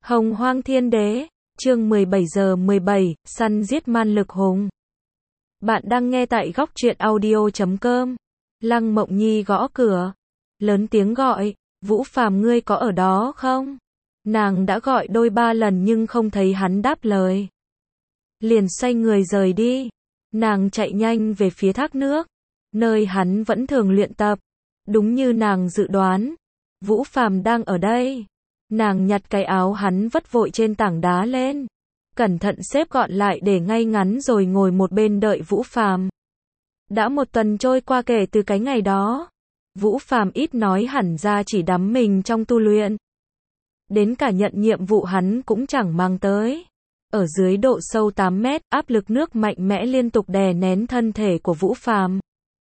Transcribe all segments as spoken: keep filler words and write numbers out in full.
Hồng Hoang Thiên Đế, chương mười bảy giờ mười bảy, săn giết man lực hùng. Bạn đang nghe tại góc truyện audio chấm com. Lăng Mộng Nhi gõ cửa, lớn tiếng gọi, Vũ Phàm ngươi có ở đó không? Nàng đã gọi đôi ba lần nhưng không thấy hắn đáp lời. Liền xoay người rời đi, nàng chạy nhanh về phía thác nước, nơi hắn vẫn thường luyện tập. Đúng như nàng dự đoán, Vũ Phàm đang ở đây. Nàng nhặt cái áo hắn vất vội trên tảng đá lên, cẩn thận xếp gọn lại để ngay ngắn rồi ngồi một bên đợi Vũ Phàm. Đã một tuần trôi qua kể từ cái ngày đó, Vũ Phàm ít nói hẳn ra chỉ đắm mình trong tu luyện. Đến cả nhận nhiệm vụ hắn cũng chẳng mang tới. Ở dưới độ sâu tám mét, áp lực nước mạnh mẽ liên tục đè nén thân thể của Vũ Phàm.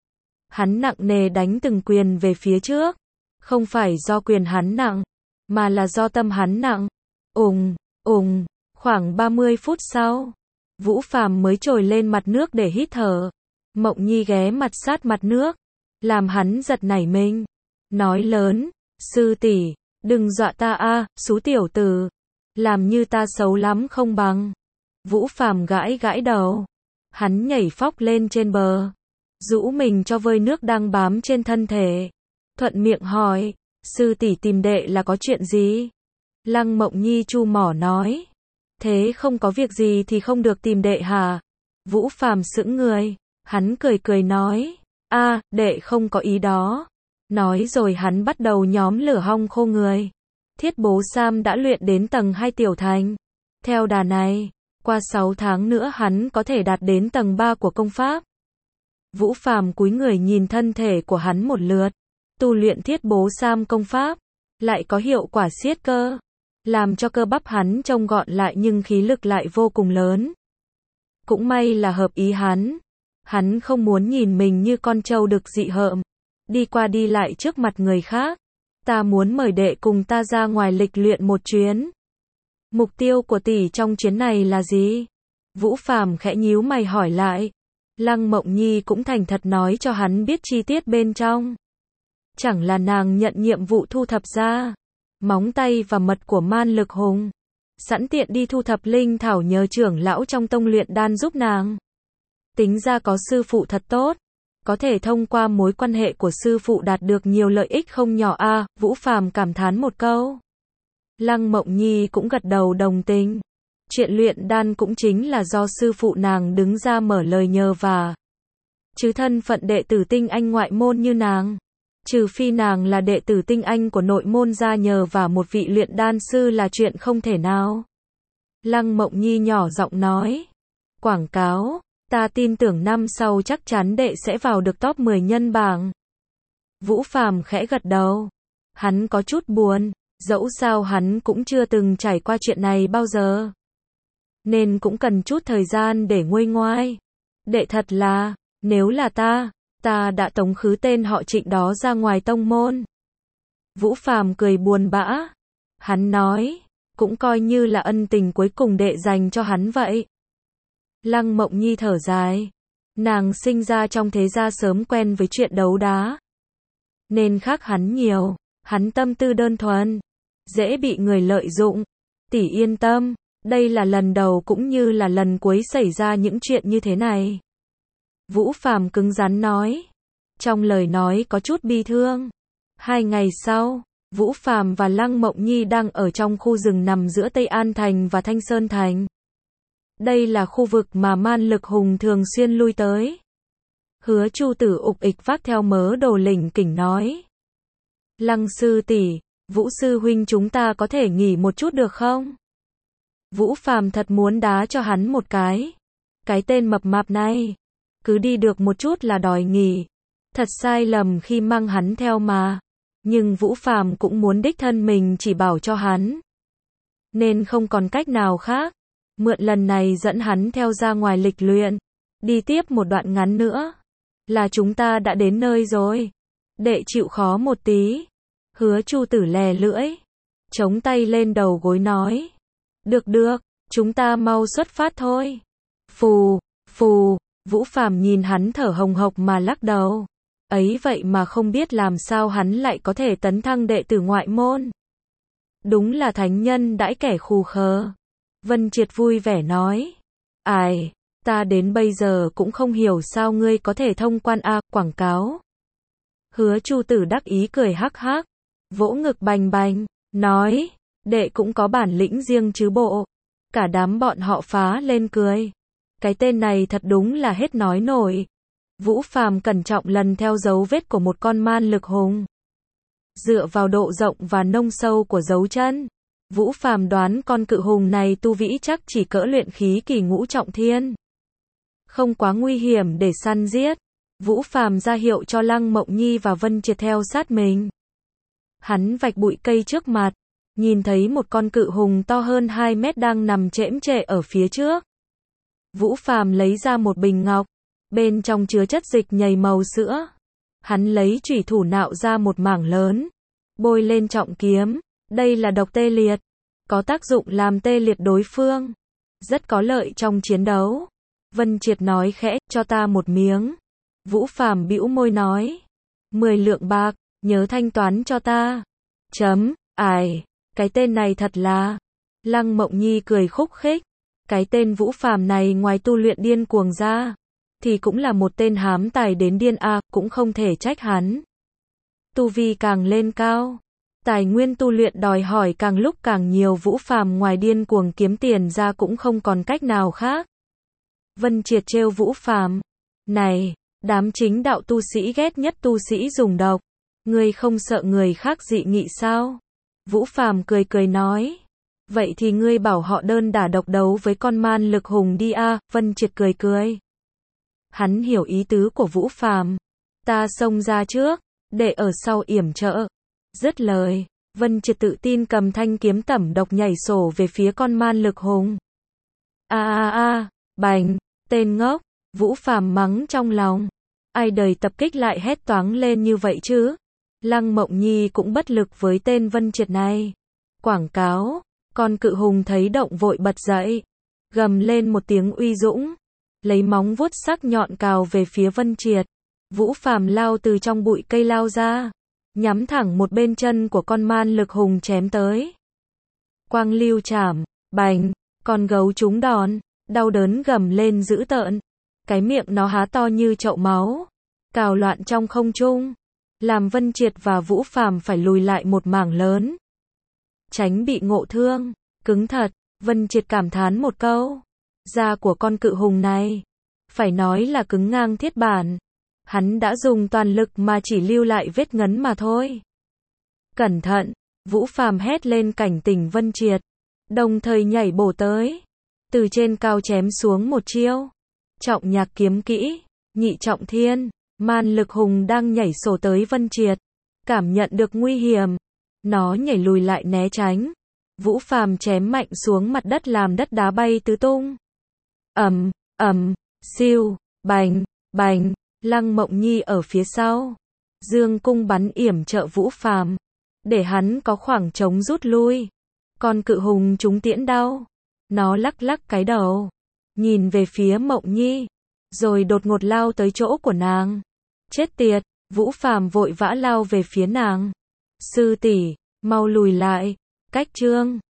Hắn nặng nề đánh từng quyền về phía trước, không phải do quyền hắn nặng, mà là do tâm hắn nặng. Ùng, ùng, khoảng ba mươi phút sau, Vũ Phàm mới trồi lên mặt nước để hít thở. Mộng Nhi ghé mặt sát mặt nước, làm hắn giật nảy mình, nói lớn, sư tỷ, đừng dọa ta a, xú tiểu tử, làm như ta xấu lắm không bằng. Vũ Phàm gãi gãi đầu, hắn nhảy phóc lên trên bờ, rũ mình cho vơi nước đang bám trên thân thể, thuận miệng hỏi, sư tỷ tìm đệ là có chuyện gì? Lăng Mộng Nhi chu mỏ nói, thế không có việc gì thì không được tìm đệ hả? Vũ Phàm sững người, hắn cười cười nói, a, đệ không có ý đó. Nói rồi hắn bắt đầu nhóm lửa hong khô người. Thiết Bố Sam đã luyện đến tầng hai tiểu thành. Theo đà này, qua sáu tháng nữa hắn có thể đạt đến tầng ba của công pháp. Vũ Phàm cúi người nhìn thân thể của hắn một lượt. Tu luyện Thiết Bố Sam công pháp, lại có hiệu quả siết cơ, làm cho cơ bắp hắn trông gọn lại nhưng khí lực lại vô cùng lớn. Cũng may là hợp ý hắn. Hắn không muốn nhìn mình như con trâu đực dị hợm, đi qua đi lại trước mặt người khác. Ta muốn mời đệ cùng ta ra ngoài lịch luyện một chuyến. Mục tiêu của tỷ trong chuyến này là gì? Vũ Phàm khẽ nhíu mày hỏi lại. Lăng Mộng Nhi cũng thành thật nói cho hắn biết chi tiết bên trong. Chẳng là nàng nhận nhiệm vụ thu thập ra móng tay và mật của man lực hùng, sẵn tiện đi thu thập linh thảo nhờ trưởng lão trong tông luyện đan giúp nàng. Tính ra có sư phụ thật tốt, có thể thông qua mối quan hệ của sư phụ đạt được nhiều lợi ích không nhỏ a. À, Vũ Phàm cảm thán một câu. Lăng Mộng Nhi cũng gật đầu đồng tình. Chuyện luyện đan cũng chính là do sư phụ nàng đứng ra mở lời nhờ vả. Chứ thân phận đệ tử tinh anh ngoại môn như nàng, trừ phi nàng là đệ tử tinh anh của nội môn ra nhờ vả một vị luyện đan sư là chuyện không thể nào. Lăng Mộng Nhi nhỏ giọng nói. Quảng cáo, ta tin tưởng năm sau chắc chắn đệ sẽ vào được top mười nhân bảng. Vũ Phàm khẽ gật đầu. Hắn có chút buồn, dẫu sao hắn cũng chưa từng trải qua chuyện này bao giờ, nên cũng cần chút thời gian để nguôi ngoai. Đệ thật là, nếu là ta, ta đã tống khứ tên họ Trịnh đó ra ngoài tông môn. Vũ Phàm cười buồn bã. Hắn nói, cũng coi như là ân tình cuối cùng đệ dành cho hắn vậy. Lăng Mộng Nhi thở dài. Nàng sinh ra trong thế gia sớm quen với chuyện đấu đá, nên khác hắn nhiều. Hắn tâm tư đơn thuần, dễ bị người lợi dụng. Tỷ yên tâm, đây là lần đầu cũng như là lần cuối xảy ra những chuyện như thế này. Vũ Phàm cứng rắn nói, trong lời nói có chút bi thương. Hai ngày sau, Vũ Phàm và Lăng Mộng Nhi đang ở trong khu rừng nằm giữa Tây An Thành và Thanh Sơn Thành. Đây là khu vực mà man lực hùng thường xuyên lui tới. Hứa Chu Tử ục ịch vác theo mớ đồ lỉnh kỉnh nói. Lăng sư tỷ, Vũ sư huynh chúng ta có thể nghỉ một chút được không? Vũ Phàm thật muốn đá cho hắn một cái. Cái tên mập mạp này, cứ đi được một chút là đòi nghỉ. Thật sai lầm khi mang hắn theo mà. Nhưng Vũ Phàm cũng muốn đích thân mình chỉ bảo cho hắn, nên không còn cách nào khác. Mượn lần này dẫn hắn theo ra ngoài lịch luyện. Đi tiếp một đoạn ngắn nữa là chúng ta đã đến nơi rồi. Đệ chịu khó một tí. Hứa Chu Tử lè lưỡi, chống tay lên đầu gối nói. Được được, chúng ta mau xuất phát thôi. Phù, phù, Vũ Phàm nhìn hắn thở hồng hộc mà lắc đầu. Ấy vậy mà không biết làm sao hắn lại có thể tấn thăng đệ tử ngoại môn. Đúng là thánh nhân đãi kẻ khù khờ. Vân Triệt vui vẻ nói. Ai, ta đến bây giờ cũng không hiểu sao ngươi có thể thông quan a, quảng cáo. Hứa Chu Tử đắc ý cười hắc hắc, vỗ ngực bành bành, nói, đệ cũng có bản lĩnh riêng chứ bộ. Cả đám bọn họ phá lên cười. Cái tên này thật đúng là hết nói nổi. Vũ Phàm cẩn trọng lần theo dấu vết của một con man lực hùng. Dựa vào độ rộng và nông sâu của dấu chân, Vũ Phàm đoán con cự hùng này tu vĩ chắc chỉ cỡ luyện khí kỳ ngũ trọng thiên. Không quá nguy hiểm để săn giết. Vũ Phàm ra hiệu cho Lăng Mộng Nhi và Vân Triệt theo sát mình. Hắn vạch bụi cây trước mặt, nhìn thấy một con cự hùng to hơn hai mét đang nằm chễm chệ ở phía trước. Vũ Phàm lấy ra một bình ngọc, bên trong chứa chất dịch nhầy màu sữa. Hắn lấy chủy thủ nạo ra một mảng lớn, bôi lên trọng kiếm. Đây là độc tê liệt, có tác dụng làm tê liệt đối phương, rất có lợi trong chiến đấu. Vân Triệt nói khẽ, cho ta một miếng. Vũ Phàm bĩu môi nói, mười lượng bạc, nhớ thanh toán cho ta. Chấm, ai, cái tên này thật là. Lăng Mộng Nhi cười khúc khích, cái tên Vũ Phàm này ngoài tu luyện điên cuồng ra, thì cũng là một tên hám tài đến điên a, à, cũng không thể trách hắn. Tu vi càng lên cao, tài nguyên tu luyện đòi hỏi càng lúc càng nhiều. Vũ Phàm ngoài điên cuồng kiếm tiền ra cũng không còn cách nào khác. Vân Triệt trêu Vũ Phàm, này, đám chính đạo tu sĩ ghét nhất tu sĩ dùng độc, ngươi không sợ người khác dị nghị sao? Vũ Phàm cười cười nói, vậy thì ngươi bảo họ đơn đả độc đấu với con man lực hùng đi a. À. Vân Triệt cười cười. Hắn hiểu ý tứ của Vũ Phàm, ta xông ra trước, để ở sau yểm trợ. Dứt lời, Vân Triệt tự tin cầm thanh kiếm tẩm độc nhảy sổ về phía con man lực hùng. A a a, bành, tên ngốc, Vũ Phàm mắng trong lòng. Ai đời tập kích lại hét toáng lên như vậy chứ? Lăng Mộng Nhi cũng bất lực với tên Vân Triệt này. Quảng cáo, con cự hùng thấy động vội bật dậy, gầm lên một tiếng uy dũng, lấy móng vuốt sắc nhọn cào về phía Vân Triệt. Vũ Phàm lao từ trong bụi cây lao ra, nhắm thẳng một bên chân của con man lực hùng chém tới. Quang lưu chảm, bành, con gấu trúng đòn, đau đớn gầm lên dữ tợn. Cái miệng nó há to như chậu máu, cào loạn trong không trung, làm Vân Triệt và Vũ Phàm phải lùi lại một mảng lớn. Tránh bị ngộ thương, cứng thật, Vân Triệt cảm thán một câu. Da của con cự hùng này, phải nói là cứng ngang thiết bản. Hắn đã dùng toàn lực mà chỉ lưu lại vết ngấn mà thôi. Cẩn thận, Vũ Phàm hét lên cảnh tỉnh Vân Triệt, đồng thời nhảy bổ tới, từ trên cao chém xuống một chiêu. Trọng nhạc kiếm kỹ, nhị trọng thiên, man lực hùng đang nhảy sổ tới Vân Triệt, cảm nhận được nguy hiểm, nó nhảy lùi lại né tránh. Vũ Phàm chém mạnh xuống mặt đất làm đất đá bay tứ tung. Ầm, ầm, siêu, bành, bành, Lăng Mộng Nhi ở phía sau, dương cung bắn yểm trợ Vũ Phàm, để hắn có khoảng trống rút lui. Con cự hùng trúng tiễn đau, nó lắc lắc cái đầu, nhìn về phía Mộng Nhi, rồi đột ngột lao tới chỗ của nàng. Chết tiệt, Vũ Phàm vội vã lao về phía nàng. Sư tỷ, mau lùi lại, cách trương.